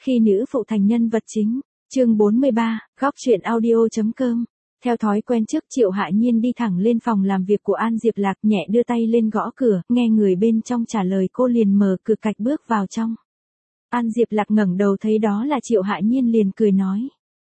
Khi nữ phụ thành nhân vật chính, chương 43, góc truyện audio.com. Theo thói quen trước Triệu Hạ Nhiên đi thẳng lên phòng làm việc của An Diệp Lạc, nhẹ đưa tay lên gõ cửa, nghe người bên trong trả lời cô liền mở cửa cạch bước vào trong. An Diệp Lạc ngẩng đầu thấy đó là Triệu Hạ Nhiên liền cười nói.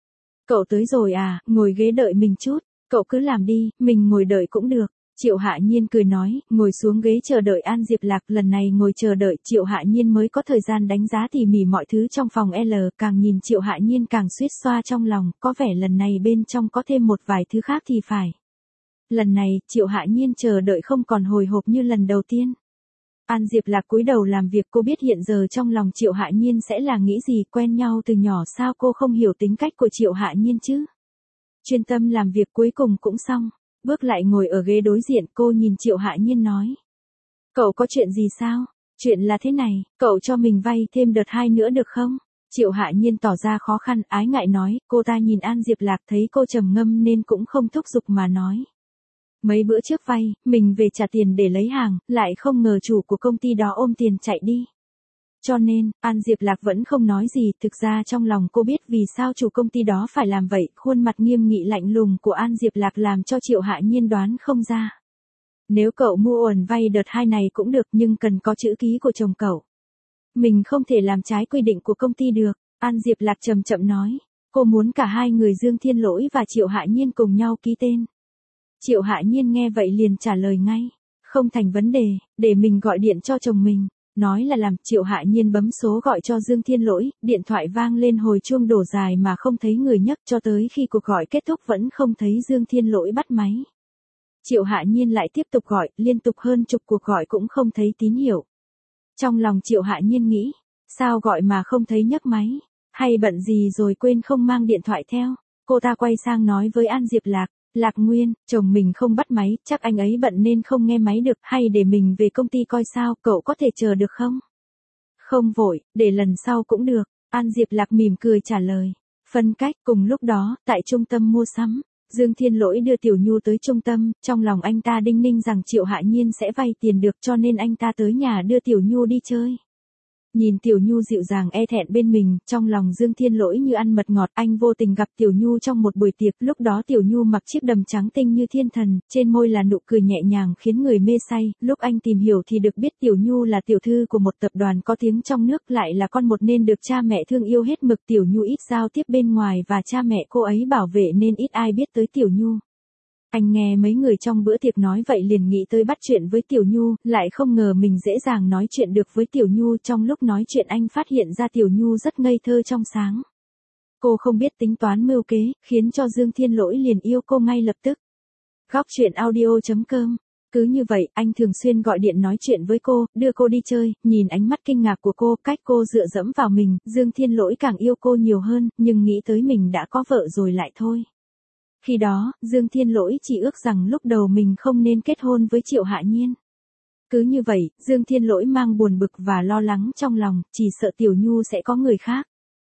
Cậu tới rồi à, ngồi ghế đợi mình chút, cậu cứ làm đi, mình ngồi đợi cũng được. Triệu Hạ Nhiên cười nói, ngồi xuống ghế chờ đợi An Diệp Lạc. Lần này ngồi chờ đợi Triệu Hạ Nhiên mới có thời gian đánh giá tỉ mỉ mọi thứ trong phòng L, càng nhìn Triệu Hạ Nhiên càng suýt xoa trong lòng, có vẻ lần này bên trong có thêm một vài thứ khác thì phải. Lần này, Triệu Hạ Nhiên chờ đợi không còn hồi hộp như lần đầu tiên. An Diệp Lạc cúi đầu làm việc, cô biết hiện giờ trong lòng Triệu Hạ Nhiên sẽ là nghĩ gì, quen nhau từ nhỏ sao cô không hiểu tính cách của Triệu Hạ Nhiên chứ. Chuyên tâm làm việc cuối cùng cũng xong. Bước lại ngồi ở ghế đối diện, cô nhìn Triệu Hạ Nhiên nói. Cậu có chuyện gì sao? Chuyện là thế này, cậu cho mình vay thêm đợt 2 nữa được không? Triệu Hạ Nhiên tỏ ra khó khăn, ái ngại nói. Cô ta nhìn An Diệp Lạc thấy cô trầm ngâm nên cũng không thúc giục mà nói. Mấy bữa trước vay, mình về trả tiền để lấy hàng, lại không ngờ chủ của công ty đó ôm tiền chạy đi. Cho nên, An Diệp Lạc vẫn không nói gì, thực ra trong lòng cô biết vì sao chủ công ty đó phải làm vậy, khuôn mặt nghiêm nghị lạnh lùng của An Diệp Lạc làm cho Triệu Hạ Nhiên đoán không ra. Nếu cậu mua ổn vay đợt 2 này cũng được nhưng cần có chữ ký của chồng cậu. Mình không thể làm trái quy định của công ty được, An Diệp Lạc chậm chậm nói. Cô muốn cả hai người Dương Thiên Lỗi và Triệu Hạ Nhiên cùng nhau ký tên. Triệu Hạ Nhiên nghe vậy liền trả lời ngay. Không thành vấn đề, để mình gọi điện cho chồng mình. Nói là làm, Triệu Hạ Nhiên bấm số gọi cho Dương Thiên Lỗi, điện thoại vang lên hồi chuông đổ dài mà không thấy người nhấc, cho tới khi cuộc gọi kết thúc vẫn không thấy Dương Thiên Lỗi bắt máy. Triệu Hạ Nhiên lại tiếp tục gọi, liên tục hơn chục cuộc gọi cũng không thấy tín hiệu. Trong lòng Triệu Hạ Nhiên nghĩ, sao gọi mà không thấy nhấc máy, hay bận gì rồi quên không mang điện thoại theo. Cô ta quay sang nói với An Diệp Lạc. Lạc Nguyên, chồng mình không bắt máy, chắc anh ấy bận nên không nghe máy được, hay để mình về công ty coi sao, cậu có thể chờ được không? Không vội, để lần sau cũng được, An Diệp Lạc mỉm cười trả lời. Phân cách, cùng lúc đó, tại trung tâm mua sắm, Dương Thiên Lỗi đưa Tiểu Nhu tới trung tâm, trong lòng anh ta đinh ninh rằng Triệu Hạ Nhiên sẽ vay tiền được cho nên anh ta tới nhà đưa Tiểu Nhu đi chơi. Nhìn Tiểu Nhu dịu dàng e thẹn bên mình, trong lòng Dương Thiên Lỗi như ăn mật ngọt, anh vô tình gặp Tiểu Nhu trong một buổi tiệc, lúc đó Tiểu Nhu mặc chiếc đầm trắng tinh như thiên thần, trên môi là nụ cười nhẹ nhàng khiến người mê say, lúc anh tìm hiểu thì được biết Tiểu Nhu là tiểu thư của một tập đoàn có tiếng trong nước, lại là con một nên được cha mẹ thương yêu hết mực. Tiểu Nhu ít giao tiếp bên ngoài và cha mẹ cô ấy bảo vệ nên ít ai biết tới Tiểu Nhu. Anh nghe mấy người trong bữa tiệc nói vậy liền nghĩ tới bắt chuyện với Tiểu Nhu, lại không ngờ mình dễ dàng nói chuyện được với Tiểu Nhu. Trong lúc nói chuyện anh phát hiện ra Tiểu Nhu rất ngây thơ trong sáng. Cô không biết tính toán mưu kế, khiến cho Dương Thiên Lỗi liền yêu cô ngay lập tức. Góc truyện audio.com. Cứ như vậy, anh thường xuyên gọi điện nói chuyện với cô, đưa cô đi chơi, nhìn ánh mắt kinh ngạc của cô, cách cô dựa dẫm vào mình, Dương Thiên Lỗi càng yêu cô nhiều hơn, nhưng nghĩ tới mình đã có vợ rồi lại thôi. Khi đó, Dương Thiên Lỗi chỉ ước rằng lúc đầu mình không nên kết hôn với Triệu Hạ Nhiên. Cứ như vậy, Dương Thiên Lỗi mang buồn bực và lo lắng trong lòng, chỉ sợ Tiểu Nhu sẽ có người khác.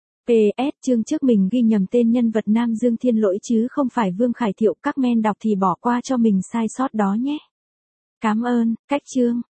PS, chương trước mình ghi nhầm tên nhân vật nam Dương Thiên Lỗi chứ không phải Vương Khải Thiệu, các men đọc thì bỏ qua cho mình sai sót đó nhé. Cảm ơn, cách chương.